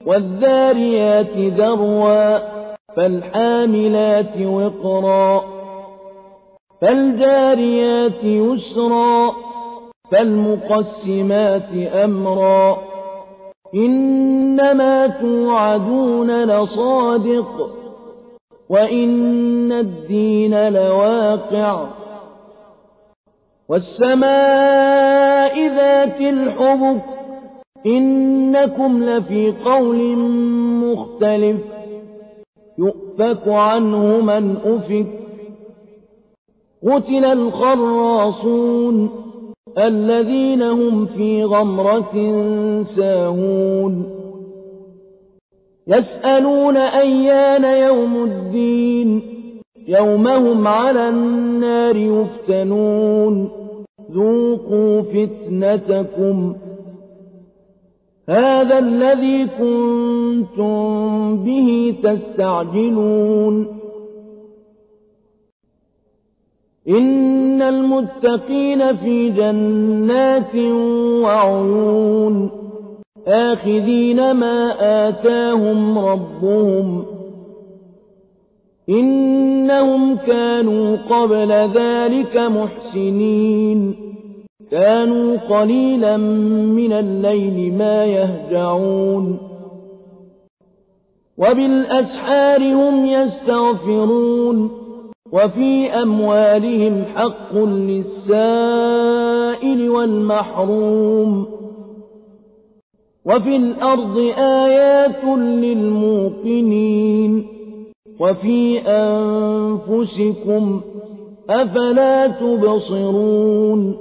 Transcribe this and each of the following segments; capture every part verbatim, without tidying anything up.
والذاريات ذروا فالحاملات وقرا فالجاريات يسرا فالمقسمات أمرا إنما توعدون لصادق وإن الدين لواقع والسماء ذات الحبك إنكم لفي قول مختلف يؤفك عنه من أفك قتل الخراصون الذين هم في غمرة ساهون يسألون أيان يوم الدين يوم هم على النار يفتنون ذوقوا فتنتكم هذا الذي كنتم به تستعجلون إن المتقين في جنات وعيون آخذين ما آتاهم ربهم إنهم كانوا قبل ذلك محسنين كانوا قليلا من الليل ما يهجعون وبالأسحار هم يستغفرون وفي أموالهم حق للسائل والمحروم وفي الأرض آيات للموقنين وفي أنفسكم أفلا تبصرون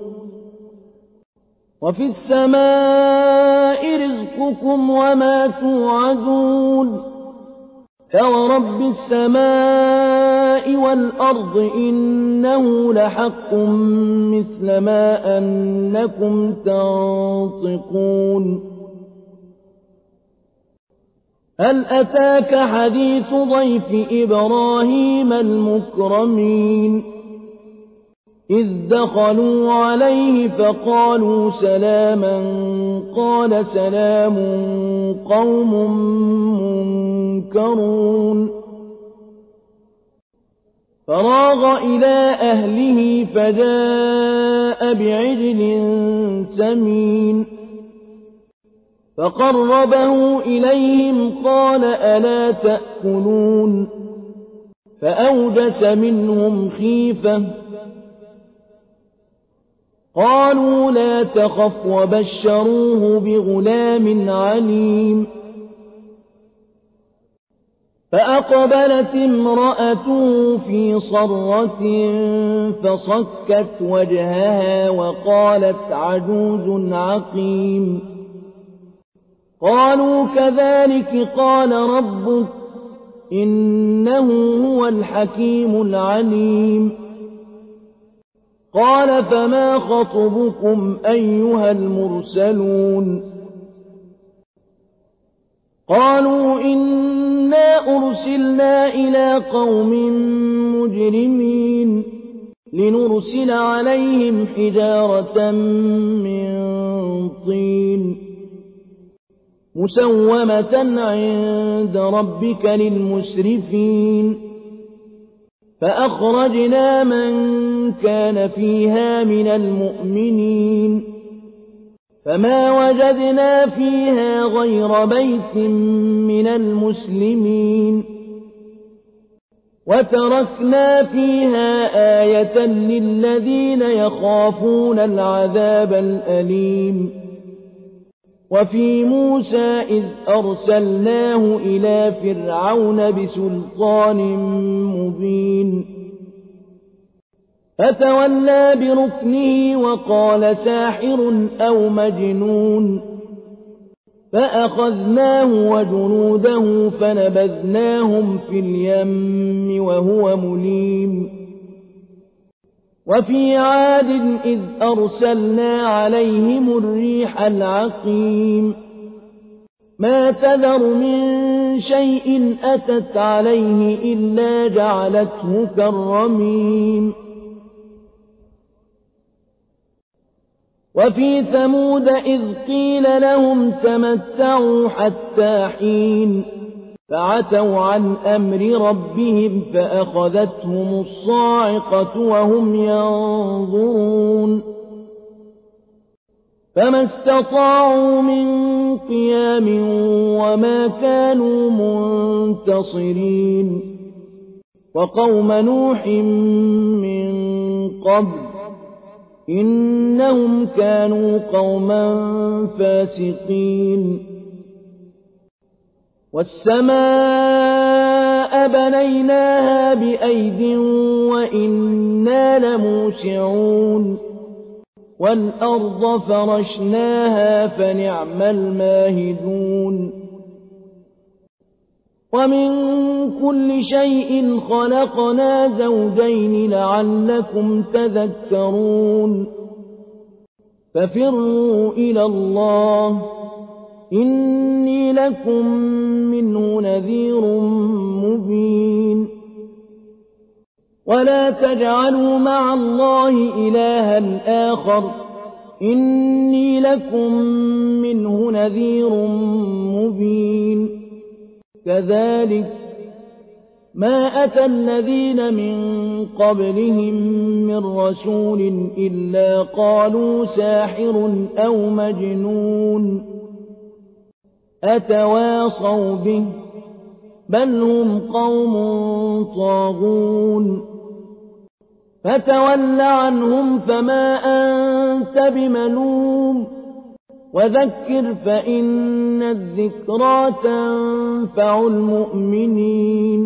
وفي السماء رزقكم وما توعدون فورب السماء والأرض إنه لحق مثل ما أنكم تنطقون هل أتاك حديث ضيف إبراهيم المكرمين إذ دخلوا عليه فقالوا سلاما قال سلام قوم منكرون فراغ إلى أهله فجاء بعجل سمين فقربه إليهم قال ألا تأكلون فأوجس منهم خيفة قالوا لا تخف وبشروه بغلام عليم فأقبلت امرأته في صرة فصكت وجهها وقالت عجوز عقيم قالوا كذلك قال ربك إنه هو الحكيم العليم قال فما خطبكم أيها المرسلون قالوا إنا أرسلنا إلى قوم مجرمين لنرسل عليهم حجارة من طين مسومة عند ربك للمسرفين فأخرجنا من كان فيها من المؤمنين فما وجدنا فيها غير بيت من المسلمين وتركنا فيها آية للذين يخافون العذاب الأليم وفي موسى إذ أرسلناه إلى فرعون بسلطان مبين فتولى بركنه وقال ساحر أو مجنون فأخذناه وجنوده فنبذناهم في اليم وهو مليم وفي عاد إذ أرسلنا عليهم الريح العقيم ما تذر من شيء أتت عليه إلا جعلته كالرميم وفي ثمود إذ قيل لهم تمتعوا حتى حين فعتوا عن أمر ربهم فأخذتهم الصاعقة وهم ينظرون فما استطاعوا من قيام وما كانوا منتصرين وقوم نوح من قبل إنهم كانوا قوما فاسقين والسماء بنيناها بأيد وإنا لموسعون والأرض فرشناها فنعم الماهدون ومن كل شيء خلقنا زوجين لعلكم تذكرون ففروا إلى الله إني لكم منه نذير مبين ولا تجعلوا مع الله إلها آخر إني لكم منه نذير مبين كذلك ما أتى الذين من قبلهم من رسول إلا قالوا ساحر أو مجنون أتواصوا به بل هم قوم طاغون فتول عنهم فما أنت بملوم وذكر فإن الذكرى تنفع المؤمنين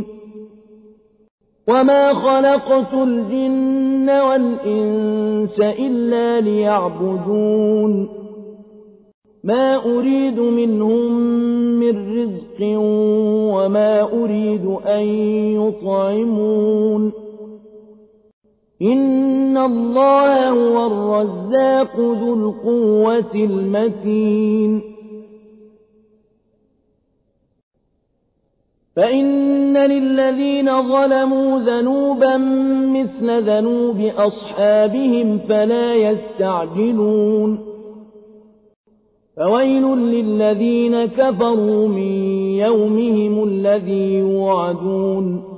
وما خلقت الجن والإنس إلا ليعبدون ما أريد منهم من رزق وما أريد أن يطعمون إن الله هو الرزاق ذو القوة المتين فإن للذين ظلموا ذنوبا مثل ذنوب أصحابهم فلا يستعجلون فويل للذين كفروا من يومهم الذي يوعدون